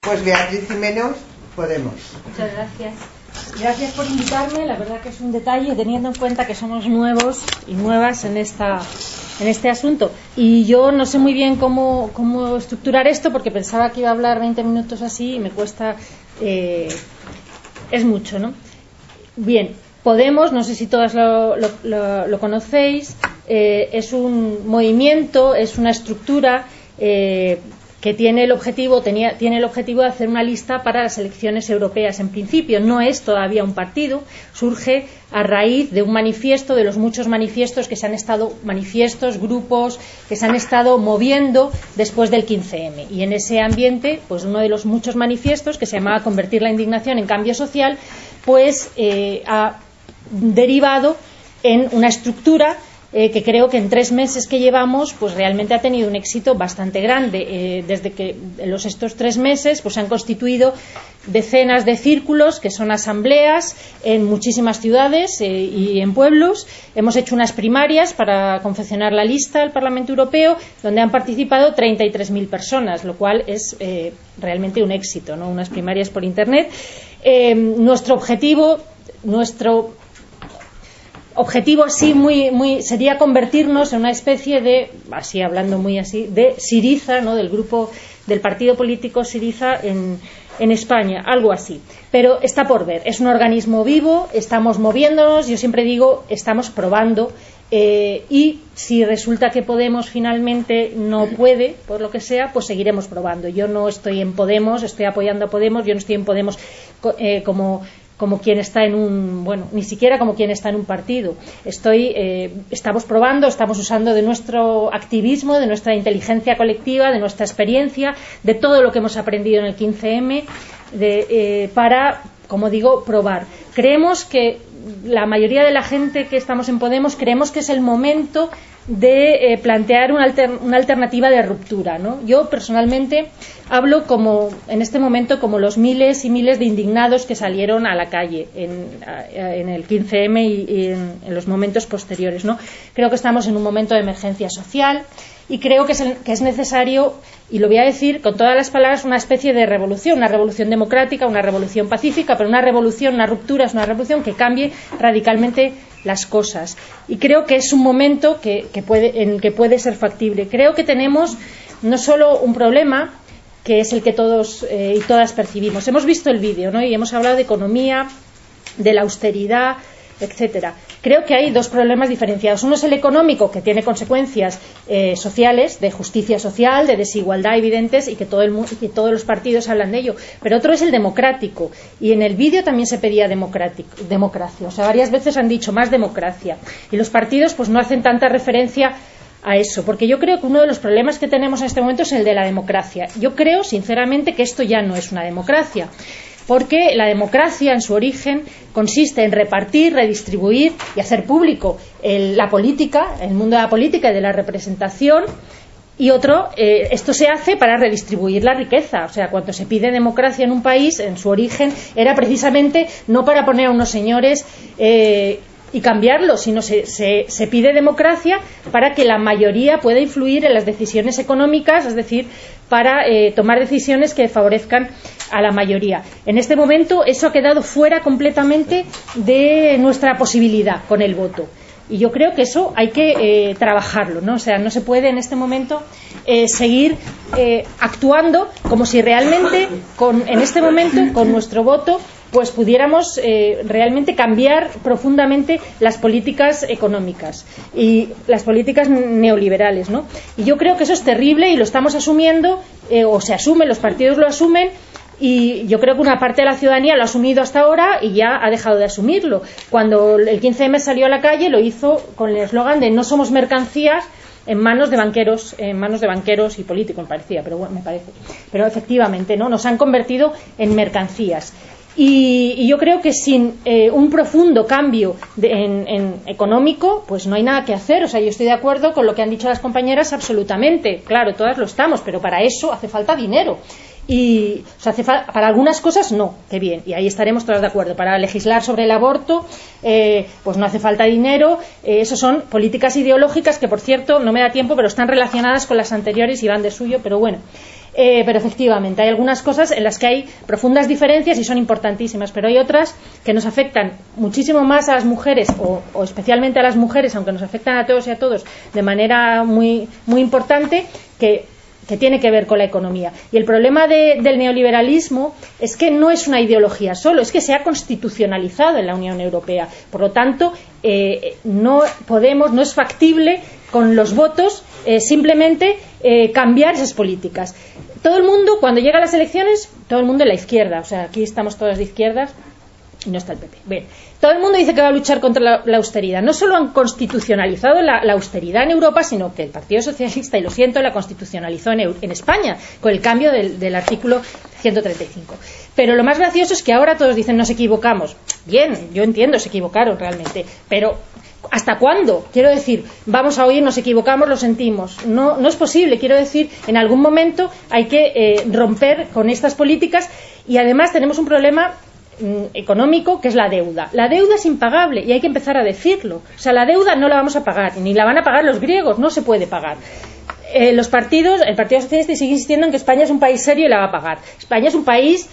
Pues Beatriz Jiménez, Podemos. Muchas gracias. Gracias por invitarme. La verdad que es un detalle, teniendo en cuenta que somos nuevos y nuevas en este asunto. Y yo no sé muy bien cómo estructurar esto, porque pensaba que iba a hablar 20 minutos así y me cuesta. Es mucho, ¿no? Bien, Podemos, no sé si todas lo conocéis, es un movimiento, es una estructura que tiene el objetivo de hacer una lista para las elecciones europeas. En principio no es todavía un partido, surge a raíz de un manifiesto, de los muchos manifiestos que se han estado, grupos que se han estado moviendo después del 15M. Y en ese ambiente, pues uno de los muchos manifiestos, que se llamaba Convertir la indignación en cambio social, pues ha derivado en una estructura que creo que en 3 meses que llevamos pues realmente ha tenido un éxito bastante grande. Desde que estos 3 meses pues se han constituido decenas de círculos que son asambleas en muchísimas ciudades y en pueblos. Hemos hecho unas primarias para confeccionar la lista al Parlamento Europeo, donde han participado 33.000 personas, lo cual es realmente un éxito, ¿no? Unas primarias por internet. Nuestro objetivo así sería convertirnos en una especie de, así hablando muy así, de Syriza, ¿no? Del grupo del partido político Syriza en España, algo así. Pero está por ver, es un organismo vivo, estamos moviéndonos, yo siempre digo, estamos probando, y si resulta que Podemos finalmente no puede, por lo que sea, pues seguiremos probando. Yo no estoy en Podemos, estoy apoyando a Podemos, yo no estoy en Podemos como quien está ni siquiera como quien está en un partido. Estamos probando, estamos usando de nuestro activismo, de nuestra inteligencia colectiva, de nuestra experiencia, de todo lo que hemos aprendido en el 15M, para, como digo, probar. Creemos que la mayoría de la gente que estamos en Podemos creemos que es el momento de plantear una alternativa de ruptura, ¿no? Yo personalmente hablo en este momento como los miles y miles de indignados que salieron a la calle en el 15M y en los momentos posteriores, ¿no? Creo que estamos en un momento de emergencia social y creo que es necesario, y lo voy a decir con todas las palabras, una especie de revolución, una revolución democrática, una revolución pacífica, pero una ruptura es una revolución que cambie radicalmente las cosas. Y creo que es un momento en el que puede ser factible. Creo que tenemos no solo un problema, que es el que todos y todas percibimos. Hemos visto el vídeo, ¿no? Y hemos hablado de economía, de la austeridad, etcétera. Creo que hay 2 problemas diferenciados. Uno es el económico, que tiene consecuencias sociales, de justicia social, de desigualdad evidentes, y que todos los partidos hablan de ello. Pero otro es el democrático. Y en el vídeo también se pedía democracia. O sea, varias veces han dicho más democracia. Y los partidos pues no hacen tanta referencia a eso, porque yo creo que uno de los problemas que tenemos en este momento es el de la democracia. Yo creo, sinceramente, que esto ya no es una democracia, porque la democracia en su origen consiste en repartir, redistribuir y hacer público la política, el mundo de la política y de la representación. Y esto se hace para redistribuir la riqueza. O sea, cuando se pide democracia en un país, en su origen, era precisamente no para poner a unos señores y cambiarlo, sino se pide democracia para que la mayoría pueda influir en las decisiones económicas, es decir, para tomar decisiones que favorezcan a la mayoría. En este momento eso ha quedado fuera completamente de nuestra posibilidad con el voto. Y yo creo que eso hay que trabajarlo, ¿no? O sea, no se puede en este momento seguir actuando como si realmente en este momento, con nuestro voto, pues pudiéramos realmente cambiar profundamente las políticas económicas y las políticas neoliberales, ¿no? Y yo creo que eso es terrible y lo estamos asumiendo, o se asume, los partidos lo asumen, y yo creo que una parte de la ciudadanía lo ha asumido hasta ahora y ya ha dejado de asumirlo. Cuando el 15M salió a la calle, lo hizo con el eslogan de no somos mercancías en manos de banqueros y políticos, me parecía, pero bueno, me parece. Pero efectivamente, ¿no? Nos han convertido en mercancías. Y yo creo que sin un profundo cambio en económico, pues no hay nada que hacer. O sea, yo estoy de acuerdo con lo que han dicho las compañeras absolutamente. Claro, todas lo estamos, pero para eso hace falta dinero. Y o sea, para algunas cosas no, qué bien, y ahí estaremos todas de acuerdo. Para legislar sobre el aborto, pues no hace falta dinero. Eso son políticas ideológicas que, por cierto, no me da tiempo, pero están relacionadas con las anteriores y van de suyo, pero bueno. Pero efectivamente hay algunas cosas en las que hay profundas diferencias y son importantísimas, pero hay otras que nos afectan muchísimo más a las mujeres o especialmente a las mujeres, aunque nos afectan a todos y a todos de manera muy, muy importante, que tiene que ver con la economía. Y el problema del neoliberalismo es que no es una ideología solo, es que se ha constitucionalizado en la Unión Europea. Por lo tanto, no es factible con los votos simplemente cambiar esas políticas. Todo el mundo, cuando llega a las elecciones, todo el mundo en la izquierda, o sea, aquí estamos todos de izquierdas y no está el PP. Bien, todo el mundo dice que va a luchar contra la austeridad. No solo han constitucionalizado la austeridad en Europa, sino que el Partido Socialista, y lo siento, la constitucionalizó en España con el cambio del artículo 135. Pero lo más gracioso es que ahora todos dicen nos equivocamos. Bien, yo entiendo, se equivocaron realmente, pero ¿hasta cuándo? Quiero decir, vamos a oír, nos equivocamos, lo sentimos. No es posible, quiero decir, en algún momento hay que romper con estas políticas y además tenemos un problema económico que es la deuda. La deuda es impagable y hay que empezar a decirlo. O sea, la deuda no la vamos a pagar, ni la van a pagar los griegos, no se puede pagar. El Partido Socialista sigue insistiendo en que España es un país serio y la va a pagar. España es un país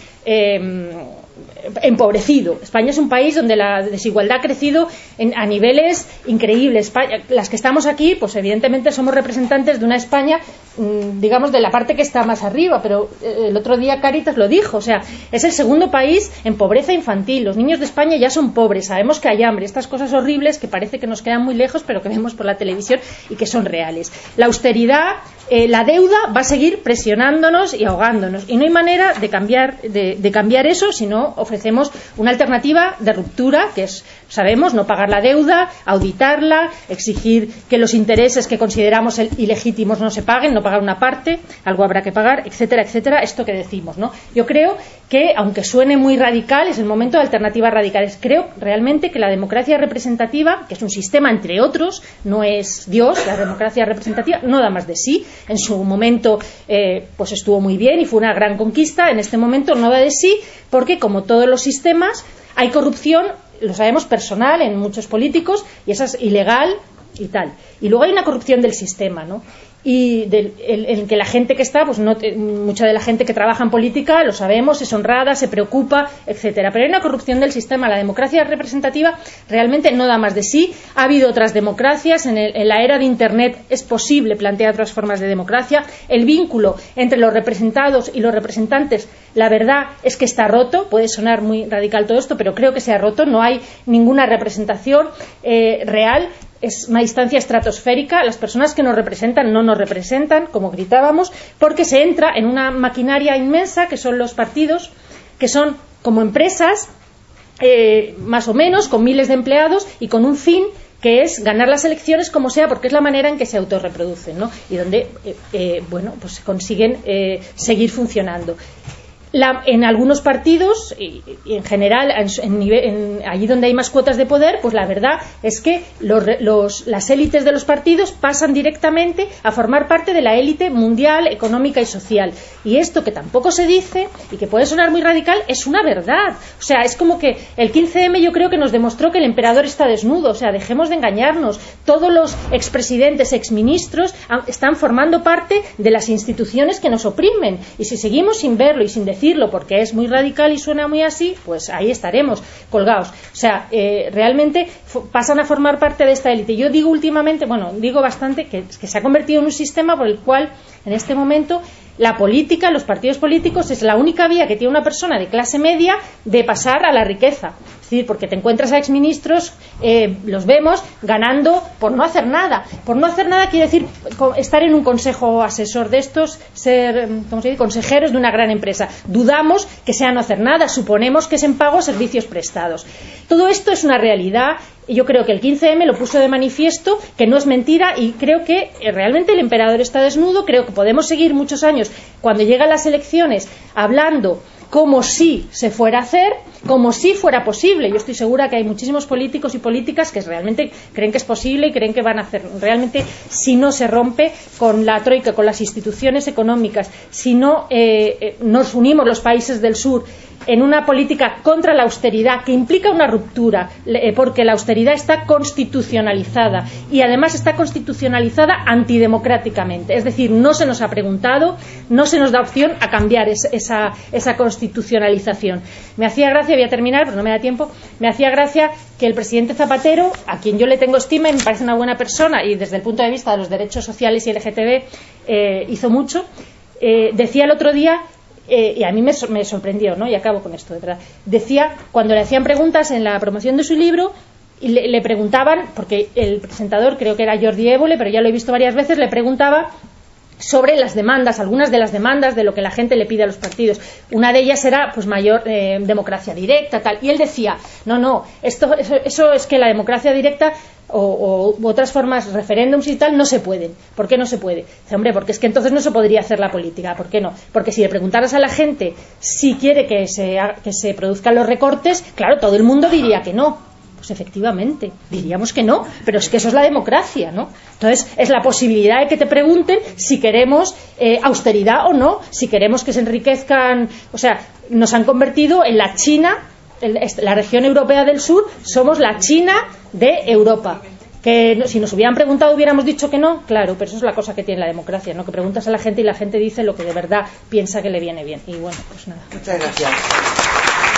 empobrecido. España es un país donde la desigualdad ha crecido a niveles increíbles. Las que estamos aquí, pues evidentemente somos representantes de una España, digamos, de la parte que está más arriba, pero el otro día Cáritas lo dijo, o sea, es el segundo país en pobreza infantil. Los niños de España ya son pobres, sabemos que hay hambre, estas cosas horribles que parece que nos quedan muy lejos, pero que vemos por la televisión y que son reales. La austeridad, la deuda va a seguir presionándonos y ahogándonos, y no hay manera de cambiar eso si no ofrecemos una alternativa de ruptura, que es, sabemos, no pagar la deuda, auditarla, exigir que los intereses que consideramos ilegítimos no se paguen, no pagar una parte, algo habrá que pagar, etcétera, etcétera, esto que decimos, ¿no? Yo creo que, aunque suene muy radical, es el momento de alternativas radicales. Creo realmente que la democracia representativa, que es un sistema entre otros, no es Dios, la democracia representativa no da más de sí. En su momento pues estuvo muy bien y fue una gran conquista. En este momento no da de sí, porque como todos los sistemas hay corrupción, lo sabemos, personal en muchos políticos, y esa es ilegal y tal. Y luego hay una corrupción del sistema, ¿no? Y en que la gente que está, pues mucha de la gente que trabaja en política, lo sabemos, es honrada, se preocupa, etcétera. Pero hay una corrupción del sistema. La democracia representativa realmente no da más de sí. Ha habido otras democracias. En la era de Internet es posible plantear otras formas de democracia. El vínculo entre los representados y los representantes, la verdad es que está roto. Puede sonar muy radical todo esto, pero creo que se ha roto. No hay ninguna representación real. Es una distancia estratosférica. Las personas que nos representan no nos representan, como gritábamos, porque se entra en una maquinaria inmensa que son los partidos, que son como empresas, más o menos, con miles de empleados y con un fin que es ganar las elecciones como sea, porque es la manera en que se autorreproducen, ¿no? Y donde pues consiguen seguir funcionando. En algunos partidos y en general allí donde hay más cuotas de poder, pues la verdad es que las élites de los partidos pasan directamente a formar parte de la élite mundial, económica y social. Y esto, que tampoco se dice y que puede sonar muy radical, es una verdad. O sea, es como que el 15M yo creo que nos demostró que el emperador está desnudo. O sea, dejemos de engañarnos. Todos los expresidentes, exministros están formando parte de las instituciones que nos oprimen, y si seguimos sin verlo y sin decirlo porque es muy radical y suena muy así, pues ahí estaremos colgados. O sea, realmente pasan a formar parte de esta élite. Yo digo digo bastante que se ha convertido en un sistema por el cual en este momento la política, los partidos políticos, es la única vía que tiene una persona de clase media de pasar a la riqueza. Es decir, porque te encuentras a exministros, los vemos ganando por no hacer nada. Por no hacer nada quiere decir estar en un consejo asesor de estos, ser, ¿cómo se dice?, consejeros de una gran empresa. Dudamos que sea no hacer nada, suponemos que es en pago servicios prestados. Todo esto es una realidad. Y yo creo que el 15M lo puso de manifiesto, que no es mentira, y creo que realmente el emperador está desnudo. Creo que podemos seguir muchos años, cuando llegan las elecciones, hablando como si se fuera a hacer, como si fuera posible. Yo estoy segura que hay muchísimos políticos y políticas que realmente creen que es posible y creen que van a hacer. Realmente, si no se rompe con la troika, con las instituciones económicas, si no nos unimos los países del sur en una política contra la austeridad que implica una ruptura, porque la austeridad está constitucionalizada y además está constitucionalizada antidemocráticamente, es decir, no se nos ha preguntado, no se nos da opción a cambiar esa constitucionalización. Me hacía gracia, voy a terminar pero no me da tiempo, me hacía gracia que el presidente Zapatero, a quien yo le tengo estima y me parece una buena persona y desde el punto de vista de los derechos sociales y LGTB hizo mucho, decía el otro día, y a mí me sorprendió, ¿no? Y acabo con esto, de verdad. Decía, cuando le hacían preguntas en la promoción de su libro, y le preguntaban, porque el presentador, creo que era Jordi Évole, pero ya lo he visto varias veces, le preguntaba sobre las demandas, algunas de las demandas de lo que la gente le pide a los partidos. Una de ellas era pues mayor democracia directa, tal. Y él decía, no, eso es que la democracia directa u otras formas, referéndums y tal, no se pueden. ¿Por qué no se puede? Dice, hombre, porque es que entonces no se podría hacer la política. ¿Por qué no? Porque si le preguntaras a la gente si quiere que se produzcan los recortes, claro, todo el mundo diría que no. Pues efectivamente, diríamos que no, pero es que eso es la democracia, ¿no? Entonces, es la posibilidad de que te pregunten si queremos austeridad o no, si queremos que se enriquezcan. O sea, nos han convertido en la China, la región europea del sur, somos la China de Europa. Que si nos hubieran preguntado hubiéramos dicho que no, claro, pero eso es la cosa que tiene la democracia, ¿no? Que preguntas a la gente y la gente dice lo que de verdad piensa que le viene bien. Y bueno, pues nada. Muchas gracias.